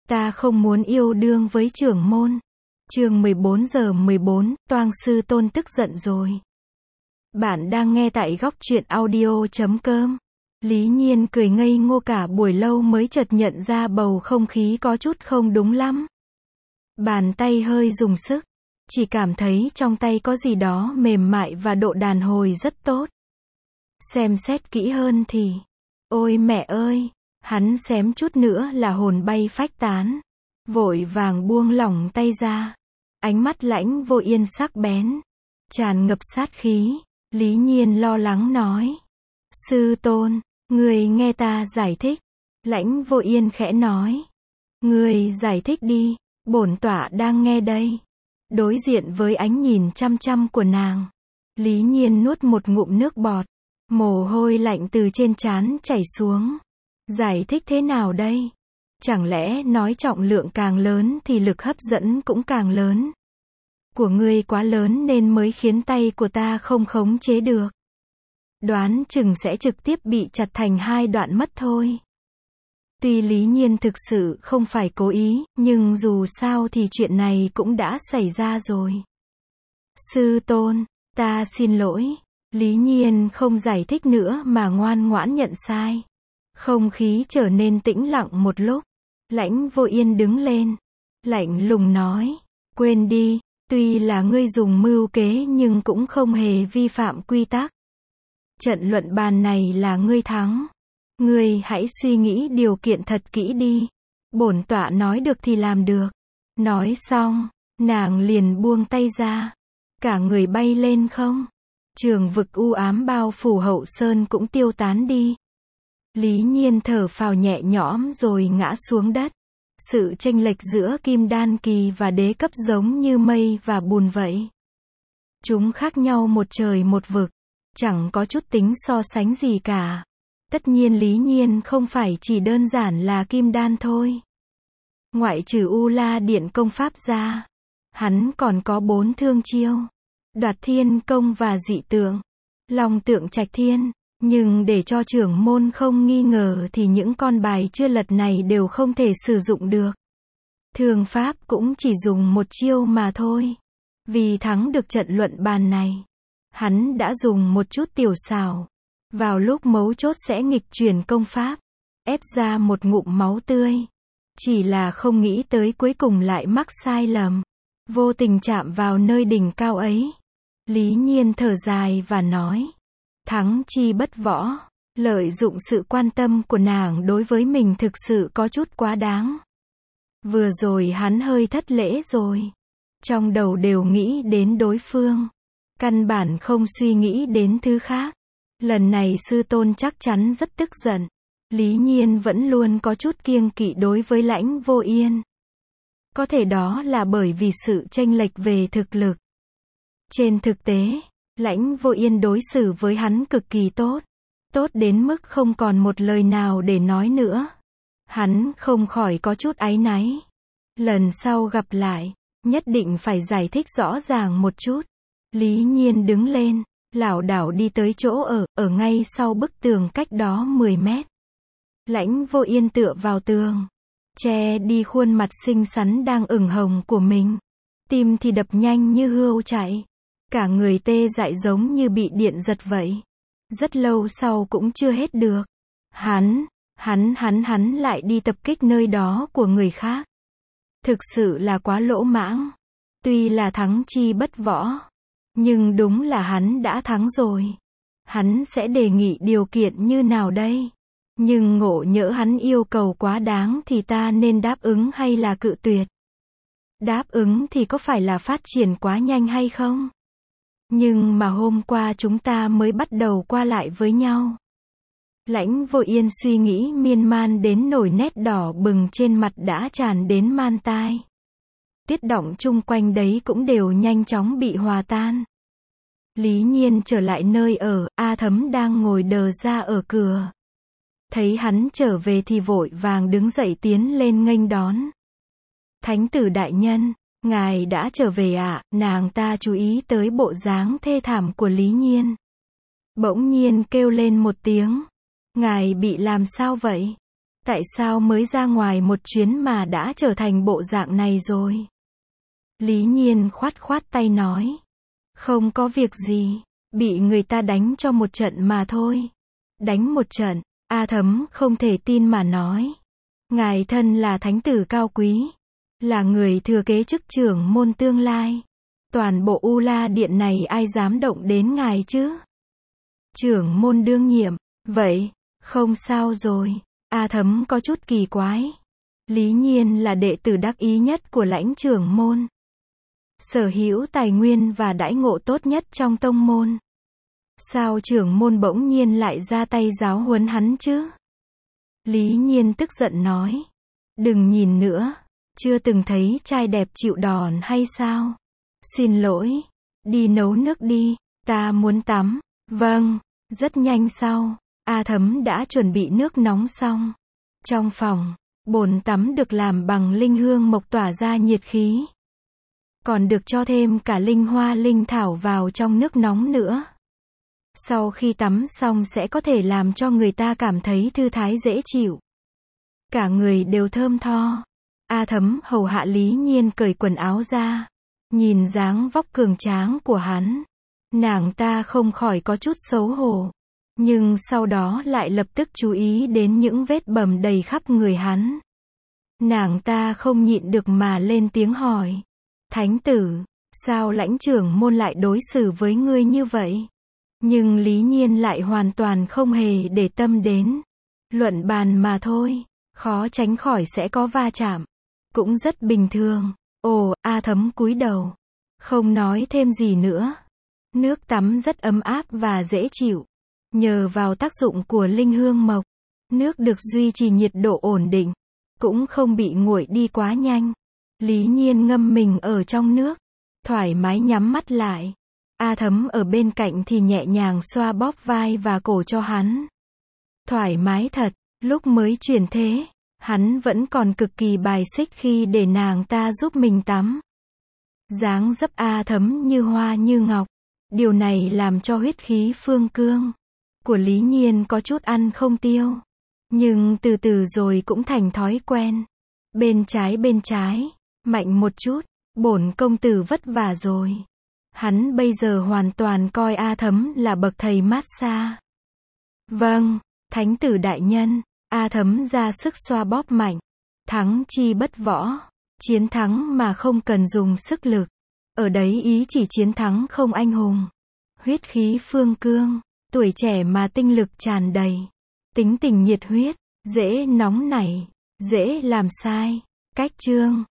Ta không muốn yêu đương với trưởng môn. Chương 14:14, Toang sư tôn tức giận rồi. Bạn đang nghe tại góc truyện audio.com. Lý Nhiên cười ngây ngô cả buổi lâu mới chợt nhận ra bầu không khí có chút không đúng lắm. Bàn tay hơi dùng sức, chỉ cảm thấy trong tay có gì đó mềm mại và độ đàn hồi rất tốt. Xem xét kỹ hơn thì, ôi mẹ ơi, hắn xém chút nữa là hồn bay phách tán. Vội vàng buông lỏng tay ra. Ánh mắt Lãnh Vô Yên sắc bén, tràn ngập sát khí. Lý Nhiên lo lắng nói. Sư tôn, người nghe ta giải thích. Lãnh Vô Yên khẽ nói. Người giải thích đi, bổn tọa đang nghe đây. Đối diện với ánh nhìn chăm chăm của nàng, Lý Nhiên nuốt một ngụm nước bọt. Mồ hôi lạnh từ trên trán chảy xuống. Giải thích thế nào đây? Chẳng lẽ nói trọng lượng càng lớn thì lực hấp dẫn cũng càng lớn? Của ngươi quá lớn nên mới khiến tay của ta không khống chế được. Đoán chừng sẽ trực tiếp bị chặt thành hai đoạn mất thôi. Tuy Lý Nhiên thực sự không phải cố ý, nhưng dù sao thì chuyện này cũng đã xảy ra rồi. Sư tôn, ta xin lỗi. Lý Nhiên không giải thích nữa mà ngoan ngoãn nhận sai. Không khí trở nên tĩnh lặng một lúc. Lãnh Vô Yên đứng lên, lạnh lùng nói, quên đi, tuy là ngươi dùng mưu kế nhưng cũng không hề vi phạm quy tắc. Trận luận bàn này là ngươi thắng. Ngươi hãy suy nghĩ điều kiện thật kỹ đi. Bổn tọa nói được thì làm được. Nói xong, nàng liền buông tay ra. Cả người bay lên không. Trường vực u ám bao phủ Hậu Sơn cũng tiêu tán đi. Lý Nhiên thở phào nhẹ nhõm rồi ngã xuống đất. Sự chênh lệch giữa Kim Đan kỳ và đế cấp giống như mây và bùn vậy. Chúng khác nhau một trời một vực, chẳng có chút tính so sánh gì cả. Tất nhiên Lý Nhiên không phải chỉ đơn giản là Kim Đan thôi. Ngoại trừ U La Điện công pháp ra, hắn còn có 4 thương chiêu. Đoạt Thiên Công và Dị Tượng, Long Tượng Trạch Thiên. Nhưng để cho trưởng môn không nghi ngờ thì những con bài chưa lật này đều không thể sử dụng được. Thương pháp cũng chỉ dùng một chiêu mà thôi. Vì thắng được trận luận bàn này, hắn đã dùng một chút tiểu xảo. Vào lúc mấu chốt sẽ nghịch chuyển công pháp, ép ra một ngụm máu tươi. Chỉ là không nghĩ tới cuối cùng lại mắc sai lầm. Vô tình chạm vào nơi đỉnh cao ấy. Lý Nhiên thở dài và nói. Thắng chi bất võ, lợi dụng sự quan tâm của nàng đối với mình thực sự có chút quá đáng. Vừa rồi hắn hơi thất lễ rồi. Trong đầu đều nghĩ đến đối phương. Căn bản không suy nghĩ đến thứ khác. Lần này sư tôn chắc chắn rất tức giận. Lý Nhiên vẫn luôn có chút kiêng kỵ đối với Lãnh Vô Yên. Có thể đó là bởi vì sự chênh lệch về thực lực. Trên thực tế, Lãnh Vô Yên đối xử với hắn cực kỳ tốt. Tốt đến mức không còn một lời nào để nói nữa. Hắn không khỏi có chút áy náy. Lần sau gặp lại, nhất định phải giải thích rõ ràng một chút. Lý Nhiên đứng lên, lảo đảo đi tới chỗ ở ngay sau bức tường cách đó 10 mét. Lãnh Vô Yên tựa vào tường, che đi khuôn mặt xinh xắn đang ửng hồng của mình. Tim thì đập nhanh như hươu chạy. Cả người tê dại giống như bị điện giật vậy. Rất lâu sau cũng chưa hết được. Hắn lại đi tập kích nơi đó của người khác. Thực sự là quá lỗ mãng. Tuy là thắng chi bất võ, nhưng đúng là hắn đã thắng rồi. Hắn sẽ đề nghị điều kiện như nào đây? Nhưng ngộ nhỡ hắn yêu cầu quá đáng thì ta nên đáp ứng hay là cự tuyệt? Đáp ứng thì có phải là phát triển quá nhanh hay không? Nhưng mà hôm qua chúng ta mới bắt đầu qua lại với nhau. Lãnh Vô Yên suy nghĩ miên man đến nổi nét đỏ bừng trên mặt đã tràn đến man tai. Tuyết đọng chung quanh đấy cũng đều nhanh chóng bị hòa tan. Lý Nhiên trở lại nơi ở, A Thấm đang ngồi đờ ra ở cửa. Thấy hắn trở về thì vội vàng đứng dậy tiến lên nghênh đón. Thánh tử đại nhân, ngài đã trở về ạ. Nàng ta chú ý tới bộ dáng thê thảm của Lý Nhiên. Bỗng nhiên kêu lên một tiếng. Ngài bị làm sao vậy? Tại sao mới ra ngoài một chuyến mà đã trở thành bộ dạng này rồi? Lý Nhiên khoát khoát tay nói. Không có việc gì, bị người ta đánh cho một trận mà thôi. Đánh một trận, A Thấm không thể tin mà nói. Ngài thân là thánh tử cao quý, là người thừa kế chức trưởng môn tương lai. Toàn bộ U La Điện này ai dám động đến ngài chứ? Trưởng môn đương nhiệm, vậy, không sao rồi. A Thấm có chút kỳ quái. Lý Nhiên là đệ tử đắc ý nhất của lãnh trưởng môn. Sở hữu tài nguyên và đãi ngộ tốt nhất trong tông môn. Sao trưởng môn bỗng nhiên lại ra tay giáo huấn hắn chứ? Lý Nhiên tức giận nói. Đừng nhìn nữa, chưa từng thấy trai đẹp chịu đòn hay sao? Xin lỗi, đi nấu nước đi, ta muốn tắm. Vâng, rất nhanh sau, A Thấm đã chuẩn bị nước nóng xong. Trong phòng, bồn tắm được làm bằng linh hương mộc tỏa ra nhiệt khí. Còn được cho thêm cả linh hoa linh thảo vào trong nước nóng nữa. Sau khi tắm xong sẽ có thể làm cho người ta cảm thấy thư thái dễ chịu. Cả người đều thơm tho. A Thấm hầu hạ Lý Nhiên cởi quần áo ra. Nhìn dáng vóc cường tráng của hắn, nàng ta không khỏi có chút xấu hổ. Nhưng sau đó lại lập tức chú ý đến những vết bầm đầy khắp người hắn. Nàng ta không nhịn được mà lên tiếng hỏi. Thánh tử, sao lãnh trưởng môn lại đối xử với ngươi như vậy? Nhưng Lý Nhiên lại hoàn toàn không hề để tâm đến. Luận bàn mà thôi, khó tránh khỏi sẽ có va chạm. Cũng rất bình thường. Ồ, A Thấm cúi đầu. Không nói thêm gì nữa. Nước tắm rất ấm áp và dễ chịu. Nhờ vào tác dụng của linh hương mộc, nước được duy trì nhiệt độ ổn định, cũng không bị nguội đi quá nhanh. Lý Nhiên ngâm mình ở trong nước, thoải mái nhắm mắt lại. A Thấm ở bên cạnh thì nhẹ nhàng xoa bóp vai và cổ cho hắn. Thoải mái thật, lúc mới chuyển thế, hắn vẫn còn cực kỳ bài xích khi để nàng ta giúp mình tắm. Dáng dấp A Thấm như hoa như ngọc. Điều này làm cho huyết khí phương cương của Lý Nhiên có chút ăn không tiêu. Nhưng từ từ rồi cũng thành thói quen. Bên trái, mạnh một chút, bổn công tử vất vả rồi. Hắn bây giờ hoàn toàn coi A Thấm là bậc thầy massage. Vâng, thánh tử đại nhân. A Thấm ra sức xoa bóp mạnh. Thắng chi bất võ. Chiến thắng mà không cần dùng sức lực. Ở đấy ý chỉ chiến thắng không anh hùng. Huyết khí phương cương. Tuổi trẻ mà tinh lực tràn đầy. Tính tình nhiệt huyết. Dễ nóng nảy. Dễ làm sai. Cách chương.